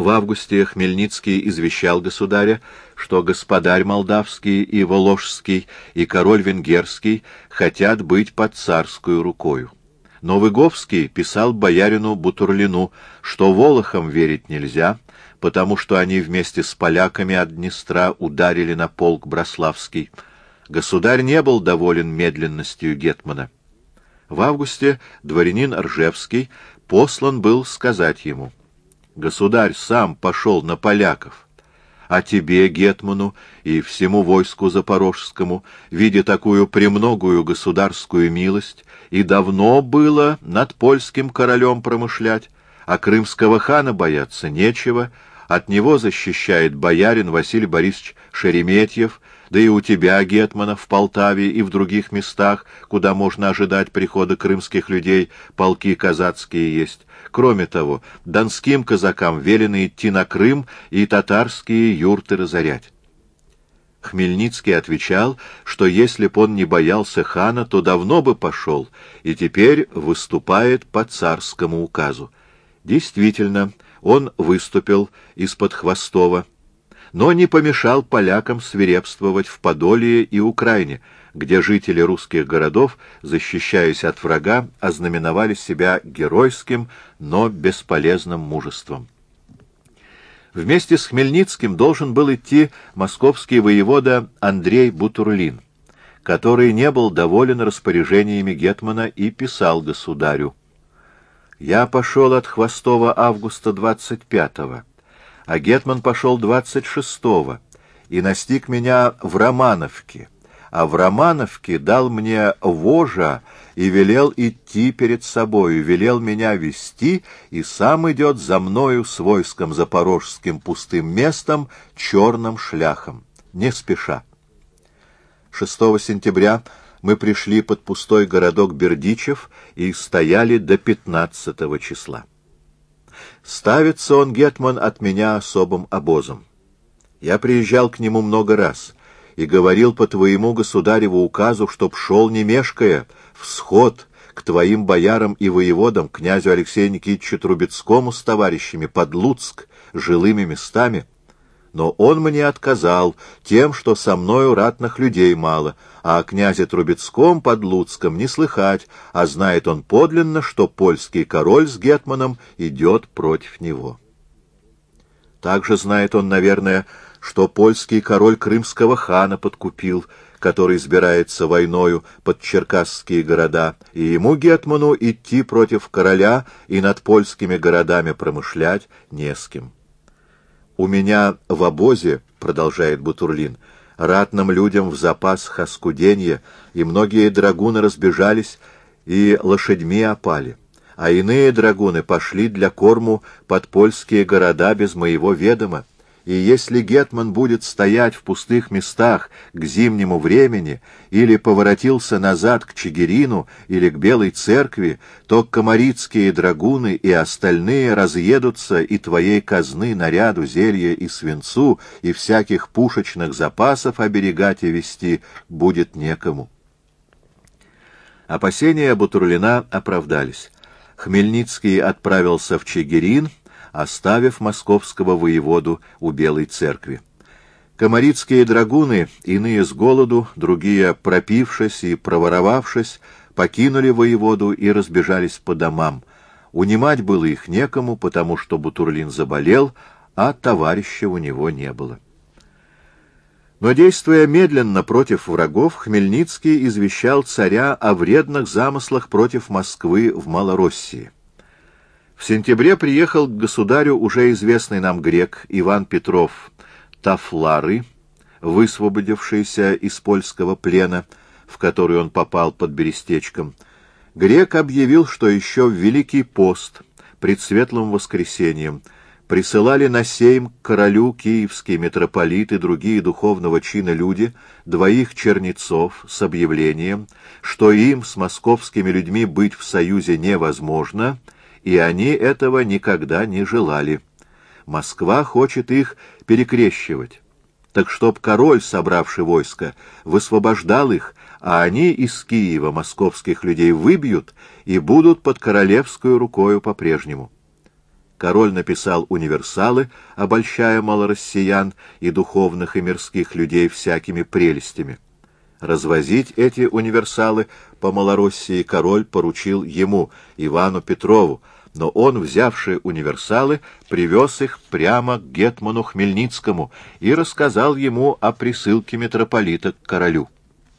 В августе Хмельницкий извещал государя, что господарь молдавский и воложский и король венгерский хотят быть под царскую рукою. Но Выговский писал боярину Бутурлину, что волохам верить нельзя, потому что они вместе с поляками от Днестра ударили на полк Браславский. Государь не был доволен медленностью гетмана. В августе дворянин Ржевский послан был сказать ему: «Государь сам пошел на поляков, а тебе, гетману, и всему войску запорожскому, видя такую премногую государскую милость, и давно было над польским королем промышлять, а крымского хана бояться нечего, от него защищает боярин Василий Борисович Шереметьев, да и у тебя, гетмана, в Полтаве и в других местах, куда можно ожидать прихода крымских людей, полки казацкие есть. Кроме того, донским казакам велено идти на Крым и татарские юрты разорять». Хмельницкий отвечал, что если б он не боялся хана, то давно бы пошел, и теперь выступает по царскому указу. Действительно, он выступил из-под Хвостова, но не помешал полякам свирепствовать в Подолье и Украине, где жители русских городов, защищаясь от врага, ознаменовали себя геройским, но бесполезным мужеством. Вместе с Хмельницким должен был идти московский воевода Андрей Бутурлин, который не был доволен распоряжениями гетмана и писал государю: «Я пошел от Хвостова августа 25-го, а гетман пошел 26-го и настиг меня в Романовке, а в Романовке дал мне вожа и велел идти перед собою, велел меня вести, и сам идет за мною с войском запорожским пустым местом, черным шляхом, не спеша». 6 сентября мы пришли под пустой городок Бердичев и стояли до 15 числа. Ставится он, гетман, от меня особым обозом. Я приезжал к нему много раз и говорил по твоему государеву указу, чтоб шел не мешкая в сход к твоим боярам и воеводам, князю Алексею Никитичу Трубецкому с товарищами под Луцк, жилыми местами. Но он мне отказал тем, что со мною ратных людей мало, а о князе Трубецком под Луцком не слыхать, а знает он подлинно, что польский король с гетманом идет против него. Также знает он, наверное, что польский король крымского хана подкупил, который избирается войною под черкасские города, и ему, гетману, идти против короля и над польскими городами промышлять не с кем. «У меня в обозе, — продолжает Бутурлин, — ратным людям в запасах оскуденье, и многие драгуны разбежались и лошадьми опали, а иные драгуны пошли для корму под польские города без моего ведома. И если гетман будет стоять в пустых местах к зимнему времени или поворотился назад к Чигирину или к Белой церкви, то комарицкие драгуны и остальные разъедутся, и твоей казны, наряду, зелья и свинцу, и всяких пушечных запасов оберегать и вести будет некому». Опасения Бутурлина оправдались. Хмельницкий отправился в Чигирин, оставив московского воеводу у Белой церкви. Комарицкие драгуны, иные с голоду, другие, пропившись и проворовавшись, покинули воеводу и разбежались по домам. Унимать было их некому, потому что Бутурлин заболел, а товарища у него не было. Но, действуя медленно против врагов, Хмельницкий извещал царя о вредных замыслах против Москвы в Малороссии. В сентябре приехал к государю уже известный нам грек Иван Петров Тафлары, высвободившийся из польского плена, в который он попал под Берестечком. Грек объявил, что еще в Великий пост, пред Светлым воскресением, присылали на сейм к королю киевский митрополит и другие духовного чина люди 2 чернецов с объявлением, что им с московскими людьми быть в союзе невозможно, и они этого никогда не желали. Москва хочет их перекрещивать. Так чтоб король, собравший войско, высвобождал их, а они из Киева московских людей выбьют и будут под королевскую рукою по-прежнему. Король написал универсалы, обольщая малороссиян и духовных и мирских людей всякими прелестями. Развозить эти универсалы по Малороссии король поручил ему, Ивану Петрову, но он, взявший универсалы, привез их прямо к гетману Хмельницкому и рассказал ему о присылке митрополита к королю.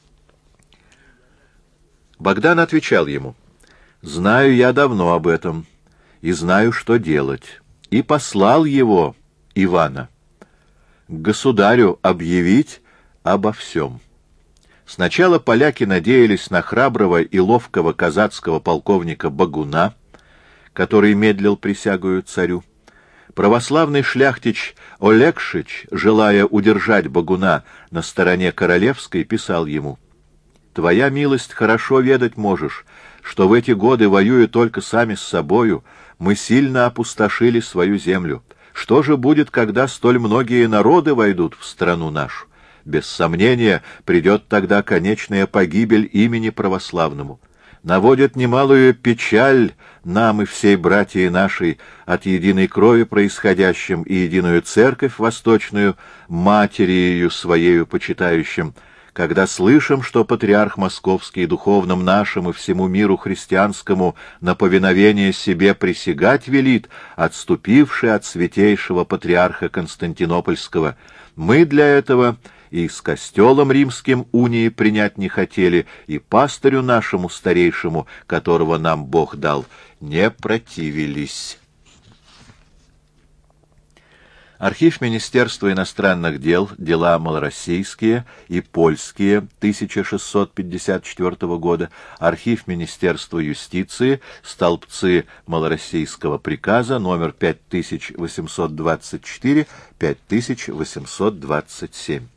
Богдан отвечал ему: «Знаю я давно об этом, и знаю, что делать», и послал его, Ивана, к государю объявить обо всем. Сначала поляки надеялись на храброго и ловкого казацкого полковника Багуна, который медлил присягую царю. Православный шляхтич Олегшич, желая удержать Багуна на стороне королевской, писал ему: «Твоя милость хорошо ведать можешь, что в эти годы, воюя только сами с собою, мы сильно опустошили свою землю. Что же будет, когда столь многие народы войдут в страну нашу? Без сомнения, придет тогда конечная погибель имени православному. Наводит немалую печаль нам и всей братьей нашей от единой крови происходящим и единую церковь восточную, матерью своею почитающим, когда слышим, что патриарх Московский духовным нашим и всему миру христианскому на повиновение себе присягать велит, отступивший от святейшего патриарха Константинопольского. Мы для этого и с костелом римским унии принять не хотели, и пастырю нашему старейшему, которого нам Бог дал, не противились». Архив Министерства иностранных дел, дела малороссийские и польские 1654 года, архив Министерства юстиции, столбцы малороссийского приказа, номер 5824-5827.